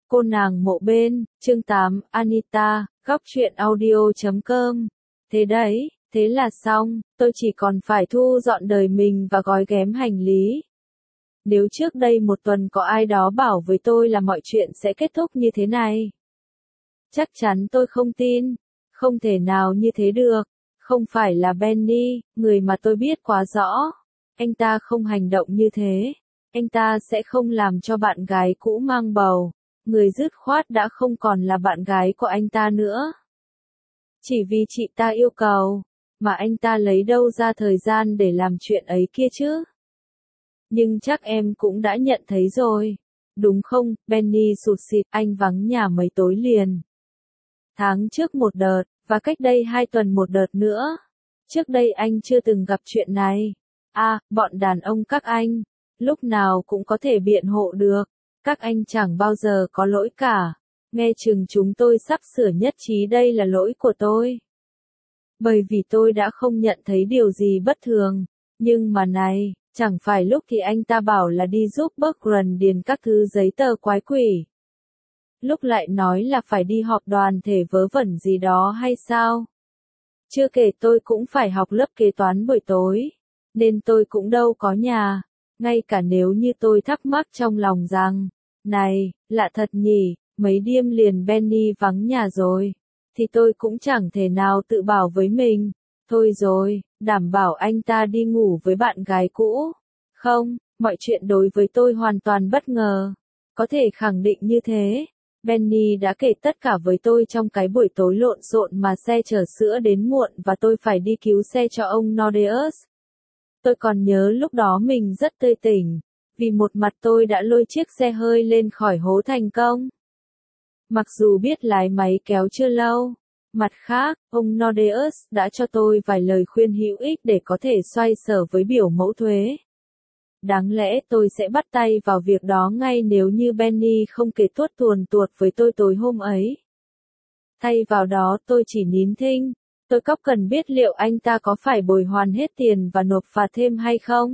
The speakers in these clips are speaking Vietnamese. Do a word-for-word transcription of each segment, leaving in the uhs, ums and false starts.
Cô nàng mộ bên, chương tám, Anita, góc truyện audio chấm com. Thế đấy, thế là xong, tôi chỉ còn phải thu dọn đời mình và gói ghém hành lý. Nếu trước đây một tuần có ai đó bảo với tôi là mọi chuyện sẽ kết thúc như thế này, chắc chắn tôi không tin. Không thể nào như thế được. Không phải là Benny, người mà tôi biết quá rõ. Anh ta không hành động như thế. Anh ta sẽ không làm cho bạn gái cũ mang bầu. Người dứt khoát đã không còn là bạn gái của anh ta nữa. Chỉ vì chị ta yêu cầu, mà anh ta lấy đâu ra thời gian để làm chuyện ấy kia chứ? Nhưng chắc em cũng đã nhận thấy rồi. Đúng không, Benny sụt sịt, anh vắng nhà mấy tối liền. Tháng trước một đợt, và cách đây hai tuần một đợt nữa. Trước đây anh chưa từng gặp chuyện này. À, bọn đàn ông các anh, lúc nào cũng có thể biện hộ được. Các anh chẳng bao giờ có lỗi cả. Nghe chừng chúng tôi sắp sửa nhất trí đây là lỗi của tôi. Bởi vì tôi đã không nhận thấy điều gì bất thường. Nhưng mà này, chẳng phải lúc thì anh ta bảo là đi giúp Bertrand điền các thứ giấy tờ quái quỷ. Lúc lại nói là phải đi họp đoàn thể vớ vẩn gì đó hay sao? Chưa kể tôi cũng phải học lớp kế toán buổi tối. Nên tôi cũng đâu có nhà. Ngay cả nếu như tôi thắc mắc trong lòng rằng, này, lạ thật nhỉ, mấy đêm liền Benny vắng nhà rồi, thì tôi cũng chẳng thể nào tự bảo với mình, thôi rồi, đảm bảo anh ta đi ngủ với bạn gái cũ. Không, mọi chuyện đối với tôi hoàn toàn bất ngờ. Có thể khẳng định như thế. Benny đã kể tất cả với tôi trong cái buổi tối lộn xộn mà xe chở sữa đến muộn và tôi phải đi cứu xe cho ông Nordeus. Tôi còn nhớ lúc đó mình rất tươi tỉnh, vì một mặt tôi đã lôi chiếc xe hơi lên khỏi hố thành công. Mặc dù biết lái máy kéo chưa lâu, mặt khác, ông Nordeus đã cho tôi vài lời khuyên hữu ích để có thể xoay sở với biểu mẫu thuế. Đáng lẽ tôi sẽ bắt tay vào việc đó ngay nếu như Benny không kể tuốt tuồn tuột với tôi tối hôm ấy. Thay vào đó tôi chỉ nín thinh. Tôi cóc cần biết liệu anh ta có phải bồi hoàn hết tiền và nộp phạt thêm hay không.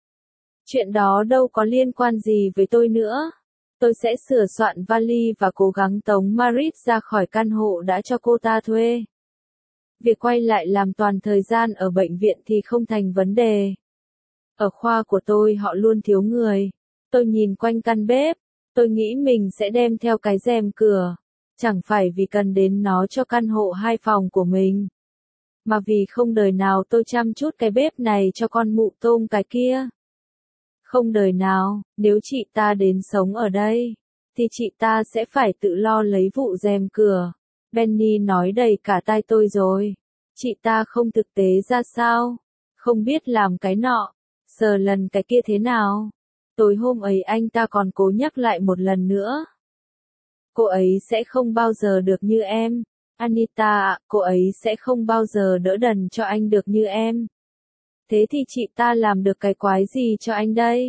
Chuyện đó đâu có liên quan gì với tôi nữa. Tôi sẽ sửa soạn vali và cố gắng tống Marit ra khỏi căn hộ đã cho cô ta thuê. Việc quay lại làm toàn thời gian ở bệnh viện thì không thành vấn đề. Ở khoa của tôi họ luôn thiếu người. Tôi nhìn quanh căn bếp. Tôi nghĩ mình sẽ đem theo cái rèm cửa. Chẳng phải vì cần đến nó cho căn hộ hai phòng của mình. Mà vì không đời nào tôi chăm chút cái bếp này cho con mụ tôm cái kia. Không đời nào, nếu chị ta đến sống ở đây, thì chị ta sẽ phải tự lo lấy vụ rèm cửa. Benny nói đầy cả tai tôi rồi. Chị ta không thực tế ra sao? Không biết làm cái nọ, sờ lần cái kia thế nào? Tối hôm ấy anh ta còn cố nhắc lại một lần nữa. Cô ấy sẽ không bao giờ được như em. Anita ạ, cô ấy sẽ không bao giờ đỡ đần cho anh được như em. Thế thì chị ta làm được cái quái gì cho anh đây?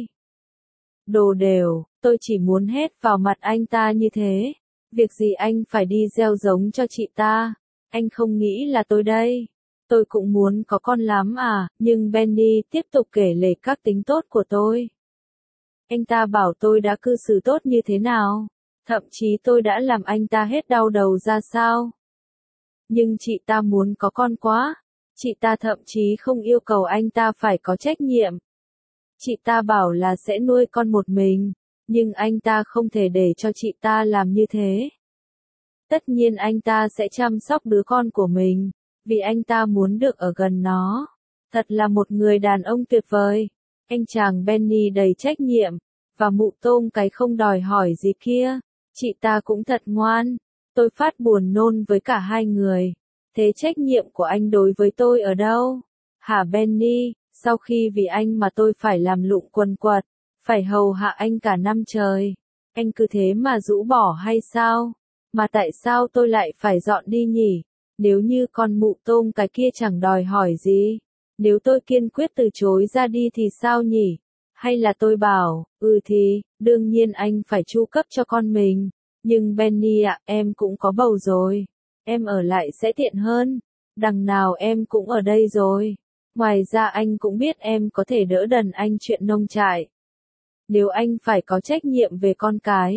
Đồ đều, tôi chỉ muốn hét vào mặt anh ta như thế. Việc gì anh phải đi gieo giống cho chị ta? Anh không nghĩ là tôi đây. Tôi cũng muốn có con lắm à, nhưng Benny tiếp tục kể lể các tính tốt của tôi. Anh ta bảo tôi đã cư xử tốt như thế nào. Thậm chí tôi đã làm anh ta hết đau đầu ra sao. Nhưng chị ta muốn có con quá. Chị ta thậm chí không yêu cầu anh ta phải có trách nhiệm. Chị ta bảo là sẽ nuôi con một mình, nhưng anh ta không thể để cho chị ta làm như thế. Tất nhiên anh ta sẽ chăm sóc đứa con của mình, vì anh ta muốn được ở gần nó. Thật là một người đàn ông tuyệt vời. Anh chàng Benny đầy trách nhiệm, và mụ tôm cái không đòi hỏi gì kia. Chị ta cũng thật ngoan. Tôi phát buồn nôn với cả hai người. Thế trách nhiệm của anh đối với tôi ở đâu? Hả Benny, sau khi vì anh mà tôi phải làm lụng quần quật, phải hầu hạ anh cả năm trời. Anh cứ thế mà rũ bỏ hay sao? Mà tại sao tôi lại phải dọn đi nhỉ? Nếu như con mụ tôm cái kia chẳng đòi hỏi gì. Nếu tôi kiên quyết từ chối ra đi thì sao nhỉ? Hay là tôi bảo, ừ thì, đương nhiên anh phải chu cấp cho con mình. Nhưng Benny ạ, em cũng có bầu rồi. Em ở lại sẽ tiện hơn. Đằng nào em cũng ở đây rồi. Ngoài ra anh cũng biết em có thể đỡ đần anh chuyện nông trại. Nếu anh phải có trách nhiệm về con cái,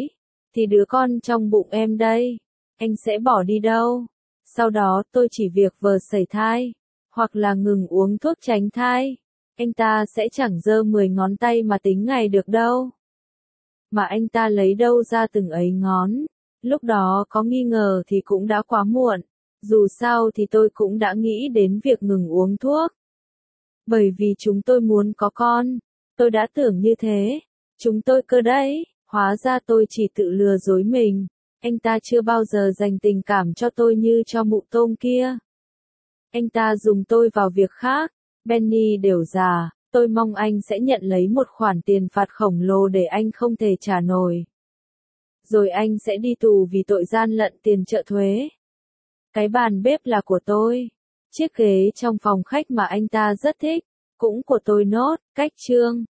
thì đứa con trong bụng em đây, anh sẽ bỏ đi đâu? Sau đó tôi chỉ việc vờ sẩy thai, hoặc là ngừng uống thuốc tránh thai. Anh ta sẽ chẳng giơ mười ngón tay mà tính ngày được đâu. Mà anh ta lấy đâu ra từng ấy ngón? Lúc đó có nghi ngờ thì cũng đã quá muộn. Dù sao thì tôi cũng đã nghĩ đến việc ngừng uống thuốc. Bởi vì chúng tôi muốn có con. Tôi đã tưởng như thế. Chúng tôi cơ đấy. Hóa ra tôi chỉ tự lừa dối mình. Anh ta chưa bao giờ dành tình cảm cho tôi như cho mụ tôm kia. Anh ta dùng tôi vào việc khác. Benny đều già, tôi mong anh sẽ nhận lấy một khoản tiền phạt khổng lồ để anh không thể trả nổi. Rồi anh sẽ đi tù vì tội gian lận tiền trợ thuế. Cái bàn bếp là của tôi. Chiếc ghế trong phòng khách mà anh ta rất thích, cũng của tôi nốt. Cách chương